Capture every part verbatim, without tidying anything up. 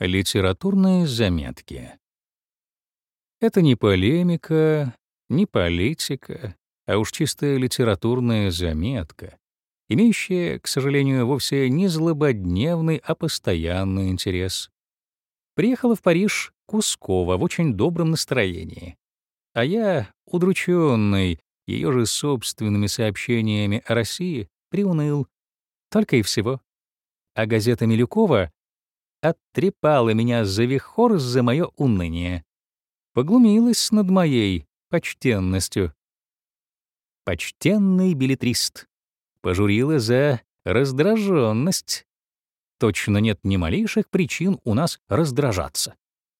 Литературные заметки. Это не полемика, не политика, а уж чистая литературная заметка, имеющая, к сожалению, вовсе не злободневный, а постоянный интерес. Приехала в Париж Кускова в очень добром настроении, а я, удрученный ее же собственными сообщениями о России, приуныл. Только и всего. А газета Милюкова оттрепала меня за вихор за мое уныние. Поглумилась над моей почтенностью. Почтенный беллетрист. Пожурила за раздраженность. Точно нет ни малейших причин у нас раздражаться.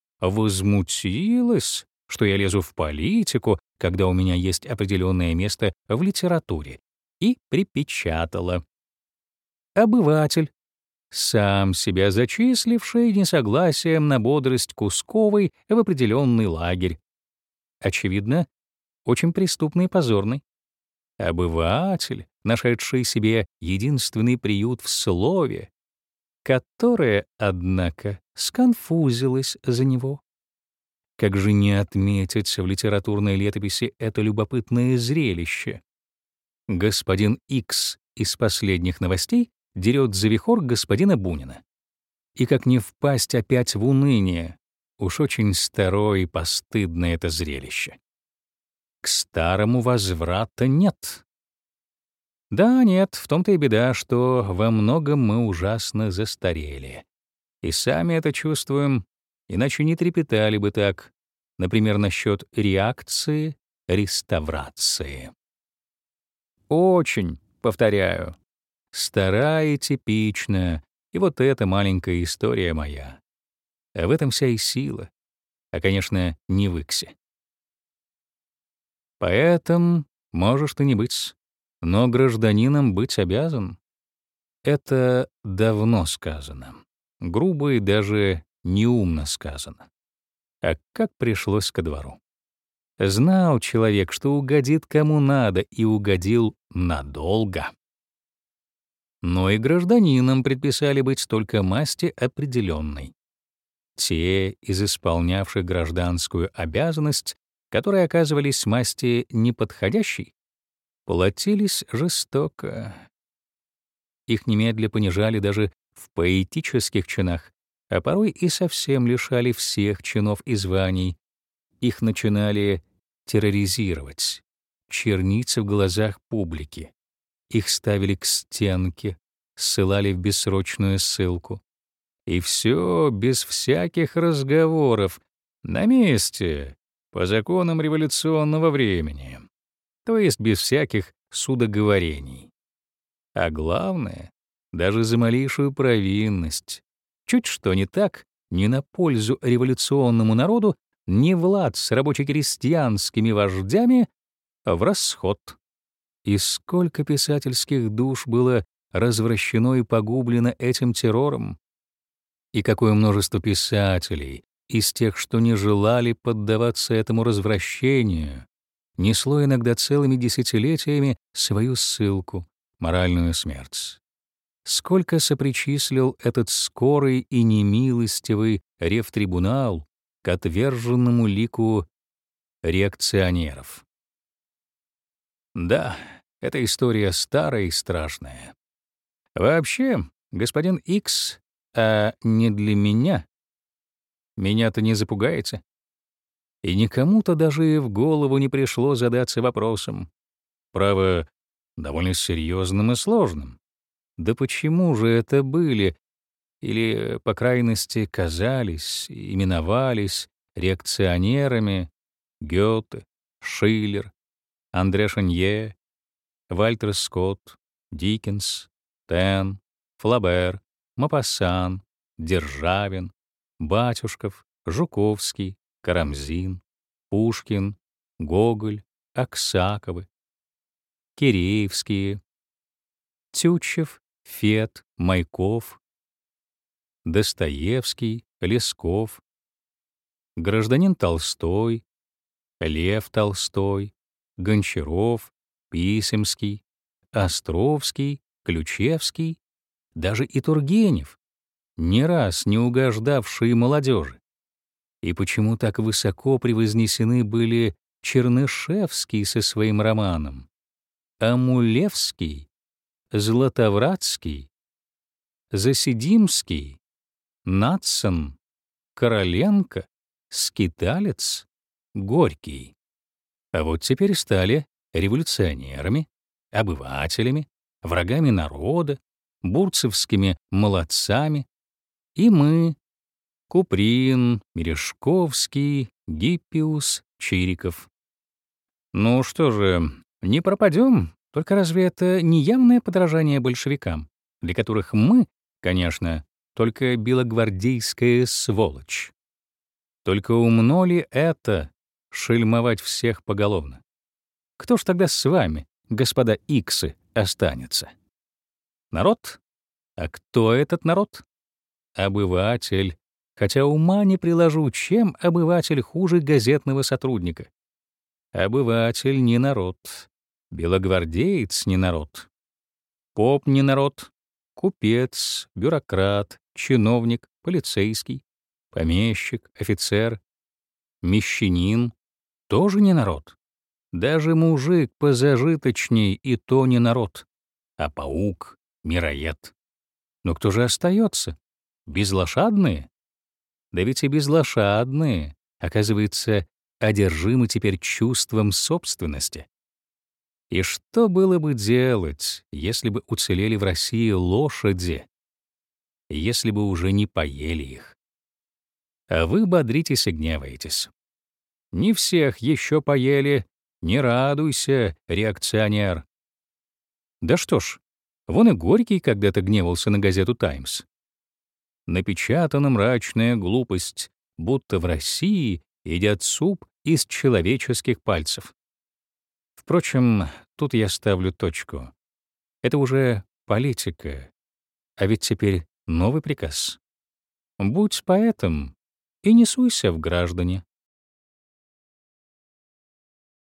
Возмутилась, что я лезу в политику, когда у меня есть определенное место в литературе, и припечатала. Обыватель, сам себя зачисливший несогласием на бодрость Кусковой в определенный лагерь. Очевидно, очень преступный и позорный. Обыватель, нашедший себе единственный приют в слове, которое, однако, сконфузилось за него. Как же не отметить в литературной летописи это любопытное зрелище? Господин Икс из последних новостей дерет за вихор господина Бунина. И как не впасть опять в уныние? Уж очень старое и постыдное это зрелище. К старому возврата нет. Да, нет, в том-то и беда, что во многом мы ужасно застарели. И сами это чувствуем, иначе не трепетали бы так, например, насчет реакции, реставрации. Очень, повторяю, стара и типичная, и вот эта маленькая история моя. А в этом вся и сила, а, конечно, не в Иксе. Поэтому можешь ты не быть, но гражданином быть обязан. Это давно сказано, грубо и даже неумно сказано. А как пришлось ко двору? Знал человек, что угодит кому надо, и угодил надолго. Но и гражданинам предписали быть только масти определенной. Те из исполнявших гражданскую обязанность, которые оказывались масти неподходящей, платились жестоко. Их немедля понижали даже в поэтических чинах, а порой и совсем лишали всех чинов и званий. Их начинали терроризировать, черниться в глазах публики. Их ставили к стенке, ссылали в бессрочную ссылку. И все без всяких разговоров, на месте, по законам революционного времени, то есть без всяких судоговорений. А главное, даже за малейшую провинность, чуть что не так, не на пользу революционному народу, не в лад с рабоче-крестьянскими вождями, а в расход. И сколько писательских душ было развращено и погублено этим террором, и какое множество писателей из тех, что не желали поддаваться этому развращению, несло иногда целыми десятилетиями свою ссылку, моральную смерть. Сколько сопричислил этот скорый и немилостивый ревтрибунал к отверженному лику реакционеров. Да, эта история старая и страшная. Вообще, господин Икс, а не для меня, меня-то не запугаете. И никому-то даже и в голову не пришло задаться вопросом. Право, довольно серьезным и сложным. Да почему же это были, или, по крайности, казались, именовались реакционерами Гёте, Шиллер, Андре Шенье, Вальтер Скотт, Диккенс, Тен, Флабер, Мопассан, Державин, Батюшков, Жуковский, Карамзин, Пушкин, Гоголь, Аксаковы, Киреевские, Тютчев, Фет, Майков, Достоевский, Лесков, гражданин Толстой, Лев Толстой, Гончаров, Писемский, Островский, Ключевский, даже и Тургенев, ни раз не угождавшие молодежи? И почему так высоко превознесены были Чернышевский со своим романом, Амулевский, Златовратский, Засидимский, Надсон, Короленко, Скиталец, Горький? А вот теперь стали революционерами, обывателями, врагами народа, бурцевскими молодцами, и мы — Куприн, Мережковский, Гиппиус, Чириков. Ну что же, не пропадем, только разве это не явное подражание большевикам, для которых мы, конечно, только белогвардейская сволочь? Только умно ли это — шельмовать всех поголовно? Кто ж тогда с вами, господа иксы, останется? Народ? А кто этот народ? Обыватель. Хотя ума не приложу, чем обыватель хуже газетного сотрудника. Обыватель не народ, белогвардеец не народ, поп не народ, купец, бюрократ, чиновник, полицейский, помещик, офицер, мещанин тоже не народ. Даже мужик позажиточней и то не народ, а паук, мироед. Но кто же остается? Безлошадные? Да ведь и безлошадные, оказывается, одержимы теперь чувством собственности. И что было бы делать, если бы уцелели в России лошади, если бы уже не поели их? А вы бодритесь и гневаетесь. Не всех еще поели, не радуйся, реакционер. Да что ж, вон и Горький когда-то гневался на газету «Таймс». Напечатана мрачная глупость, будто в России едят суп из человеческих пальцев. Впрочем, тут я ставлю точку. Это уже политика. А ведь теперь новый приказ. Будь поэтом и не суйся в граждане.